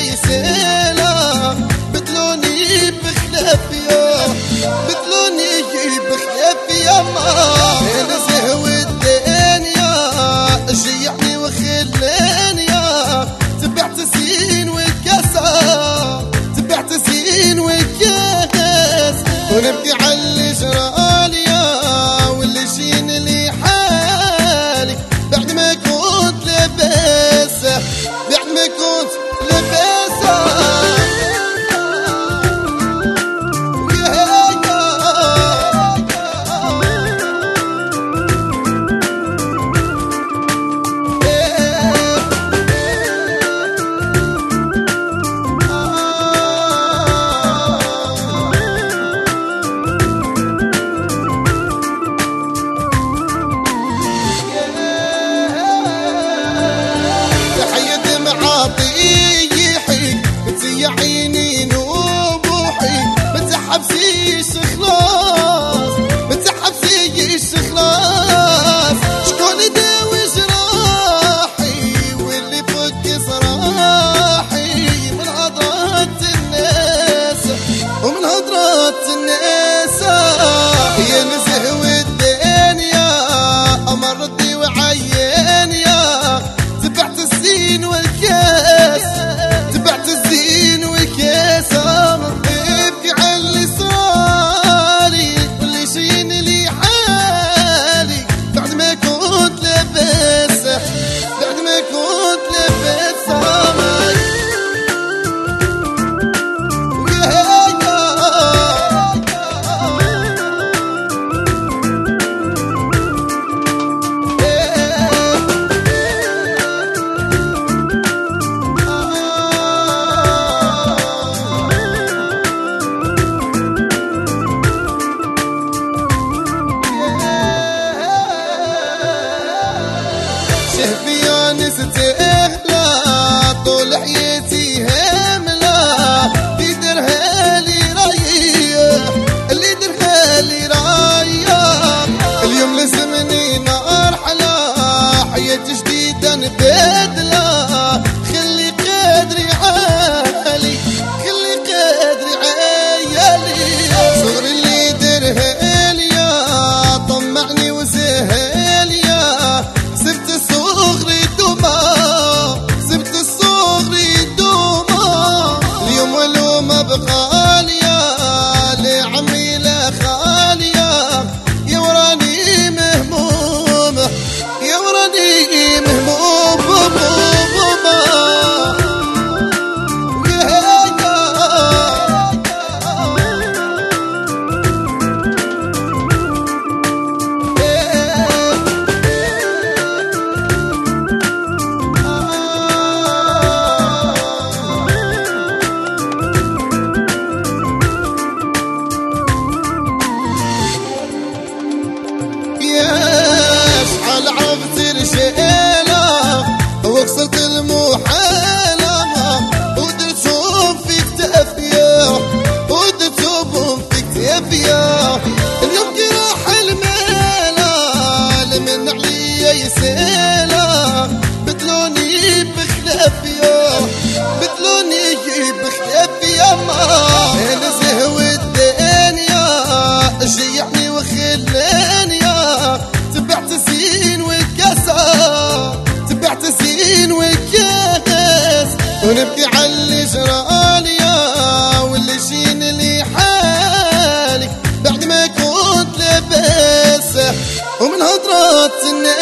يسيلا بدلوني بخلافيا بدلوني بخلافيا ما انا زهوي الدنيا جيعني وخلاني تبعت زين وكاسة تبعت زين وكاس ونبكي على اللي جراليا واللي شين لي حالي بعد ما كنت لاباسة بعد ما كنت لاباسة يا عيني نوبوحي ما تحبسيش خلاص ما تحبسيش خلاص شكون يداوي جراحي واللي يفك صراحي من هضرات الناس ومن هضرات الناس يا نزهوي الدنيا امرضي وعيانيا تبعت الزين والكاس تبعت الزين وكاس ابكي على اللي صاري واللي شين لي حالي بعد ما كنت لاباسة بعد ما كنت لاباسة شهبي نستهلا طول حياتي هاملة اللي درها لي رايح اللي درها لي رايح اليوم لازمني نرحلة حياة جديدة نبادلة خلي قدري عالي خلي قدري عالي صغري اللي درها لي طمعني وسهاليا سبت الصغري دوما سبت الصغري دوما اليوم ولو ما بقاليا لعمي لا خاليا يا وراني مهموم يا وراني مهموم عرفت رجالة وغسلت المحالة ودرتهم في كتافيا ودرتهم في كتافيا اليوم كي راح المالا لمن عليا يسالا بدلوني بخلافيا بدلوني بخلافيا ما انا زهوي الدنيا جيعني وخلاني تبعت زين وكاسة تبعت زين وكاس ونبكي على اللي جراليا واللي شين لي حالي بعد ما كنت لاباسة ومن هضرات الناس